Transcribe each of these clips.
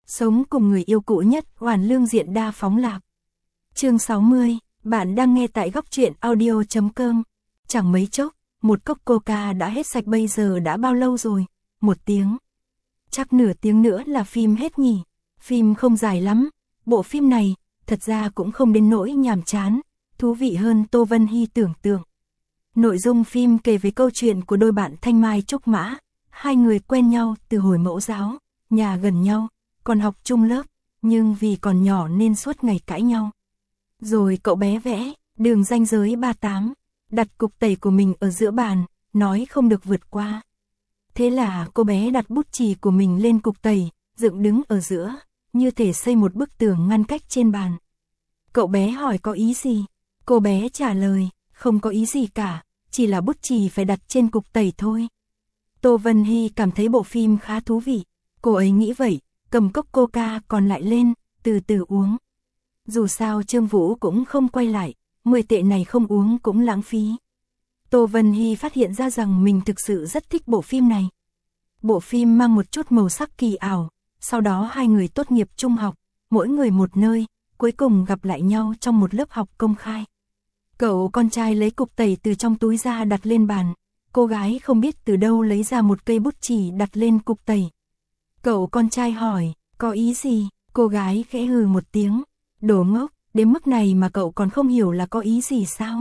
Sống cùng người yêu cũ nhất, hoàn lương diện đa phóng lạc. Chương 60, bạn đang nghe tại góc truyện audio.com. Chẳng mấy chốc, một cốc coca đã hết sạch. Bây giờ đã bao lâu rồi? 1 tiếng. Chắc nửa tiếng nữa là phim hết nhỉ? Phim không dài lắm. Bộ phim này, thật ra cũng không đến nỗi nhàm chán, thú vị hơn Tô Vân Hy tưởng tượng. Nội dung phim kể về câu chuyện của đôi bạn Thanh Mai Trúc Mã. Hai người quen nhau từ hồi mẫu giáo, nhà gần nhau, còn học chung lớp, nhưng vì còn nhỏ nên suốt ngày cãi nhau. Rồi cậu bé vẽ đường ranh giới 38, đặt cục tẩy của mình ở giữa bàn, nói không được vượt qua. Thế là cô bé đặt bút chì của mình lên cục tẩy, dựng đứng ở giữa, như thể xây một bức tường ngăn cách trên bàn. Cậu bé hỏi có ý gì? Cô bé trả lời, không có ý gì cả, chỉ là bút chì phải đặt trên cục tẩy thôi. Tô Vân Hy cảm thấy bộ phim khá thú vị, cô ấy nghĩ vậy, cầm cốc coca còn lại lên, từ từ uống. Dù sao Trương Vũ cũng không quay lại, 10 tệ này không uống cũng lãng phí. Tô Vân Hy phát hiện ra rằng mình thực sự rất thích bộ phim này. Bộ phim mang một chút màu sắc kỳ ảo, sau đó hai người tốt nghiệp trung học, mỗi người một nơi, cuối cùng gặp lại nhau trong một lớp học công khai. Cậu con trai lấy cục tẩy từ trong túi ra đặt lên bàn, cô gái không biết từ đâu lấy ra một cây bút chì đặt lên cục tẩy. Cậu con trai hỏi, có ý gì? Cô gái khẽ hừ một tiếng, đồ ngốc, đến mức này mà cậu còn không hiểu là có ý gì sao?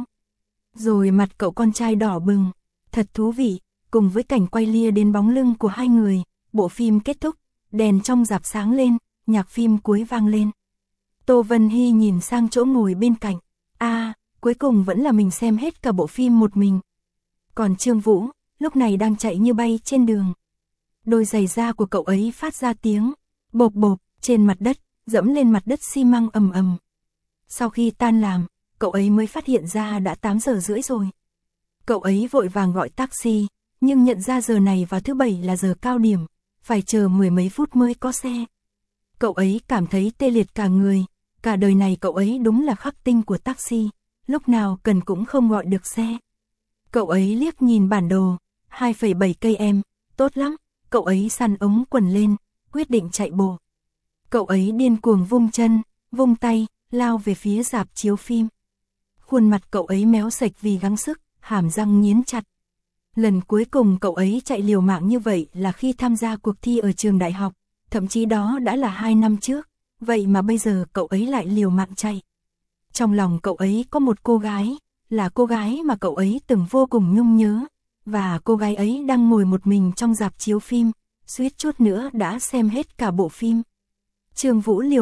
Rồi mặt cậu con trai đỏ bừng, thật thú vị, cùng với cảnh quay lia đến bóng lưng của hai người, bộ phim kết thúc, đèn trong rạp sáng lên, nhạc phim cuối vang lên. Tô Vân Hy nhìn sang chỗ ngồi bên cạnh, cuối cùng vẫn là mình xem hết cả bộ phim một mình. Còn Trương Vũ, lúc này đang chạy như bay trên đường. Đôi giày da của cậu ấy phát ra tiếng bộp bộp trên mặt đất, dẫm lên mặt đất xi măng ầm ầm. Sau khi tan làm, cậu ấy mới phát hiện ra đã 8 giờ rưỡi rồi. Cậu ấy vội vàng gọi taxi, nhưng nhận ra giờ này vào thứ Bảy là giờ cao điểm, phải chờ 10 mấy phút mới có xe. Cậu ấy cảm thấy tê liệt cả người, cả đời này cậu ấy đúng là khắc tinh của taxi, lúc nào cần cũng không gọi được xe. Cậu ấy liếc nhìn bản đồ, 2,7 km, tốt lắm, cậu ấy xăn ống quần lên, quyết định chạy bộ. Cậu ấy điên cuồng vung chân, vung tay, lao về phía rạp chiếu phim. Khuôn mặt cậu ấy méo sạch vì gắng sức, hàm răng nghiến chặt. Lần cuối cùng cậu ấy chạy liều mạng như vậy là khi tham gia cuộc thi ở trường đại học, thậm chí đó đã là 2 năm trước, vậy mà bây giờ cậu ấy lại liều mạng chạy. Trong lòng cậu ấy có một cô gái, là cô gái mà cậu ấy từng vô cùng nhung nhớ, và cô gái ấy đang ngồi một mình trong rạp chiếu phim, suýt chút nữa đã xem hết cả bộ phim. Trương Vũ liều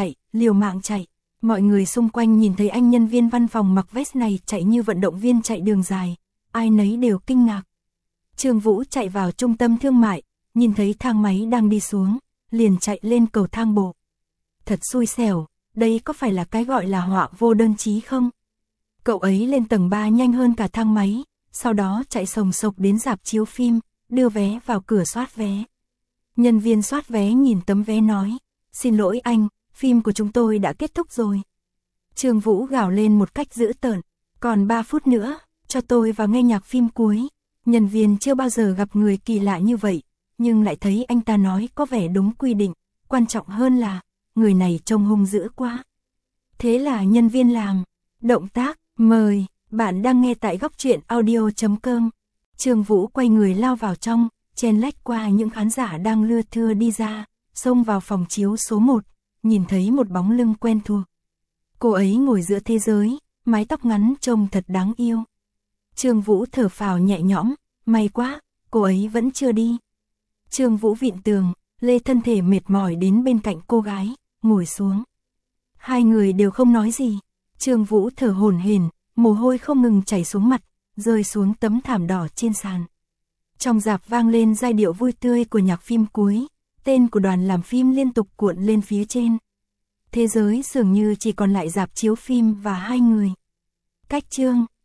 mạng chạy, mọi người xung quanh nhìn thấy anh nhân viên văn phòng mặc vest này chạy như vận động viên chạy đường dài, ai nấy đều kinh ngạc. Trương Vũ chạy vào trung tâm thương mại, nhìn thấy thang máy đang đi xuống, liền chạy lên cầu thang bộ. Thật xui xẻo, đây có phải là cái gọi là họa vô đơn chí không? Cậu ấy lên tầng 3 nhanh hơn cả thang máy, sau đó chạy sồng sộc đến rạp chiếu phim, đưa vé vào cửa soát vé. Nhân viên soát vé nhìn tấm vé nói, xin lỗi anh, phim của chúng tôi đã kết thúc rồi. Trương Vũ gào lên một cách dữ tợn, còn 3 phút nữa, cho tôi vào nghe nhạc phim cuối. Nhân viên chưa bao giờ gặp người kỳ lạ như vậy, nhưng lại thấy anh ta nói có vẻ đúng quy định, quan trọng hơn là, người này trông hung dữ quá. Thế là nhân viên làm động tác, mời, bạn đang nghe tại góc truyện audio.com. Trương Vũ quay người lao vào trong, chen lách qua những khán giả đang lưa thưa đi ra, xông vào phòng chiếu số 1, nhìn thấy một bóng lưng quen thuộc. Cô ấy ngồi giữa thế giới, mái tóc ngắn trông thật đáng yêu. Trương Vũ thở phào nhẹ nhõm, may quá, cô ấy vẫn chưa đi. Trương Vũ vịn tường, lê thân thể mệt mỏi đến bên cạnh cô gái, ngồi xuống. Hai người đều không nói gì. Trương Vũ thở hổn hển, mồ hôi không ngừng chảy xuống mặt, rơi xuống tấm thảm đỏ trên sàn. Trong rạp vang lên giai điệu vui tươi của nhạc phim cuối, tên của đoàn làm phim liên tục cuộn lên phía trên. Thế giới dường như chỉ còn lại rạp chiếu phim và hai người. Cách chương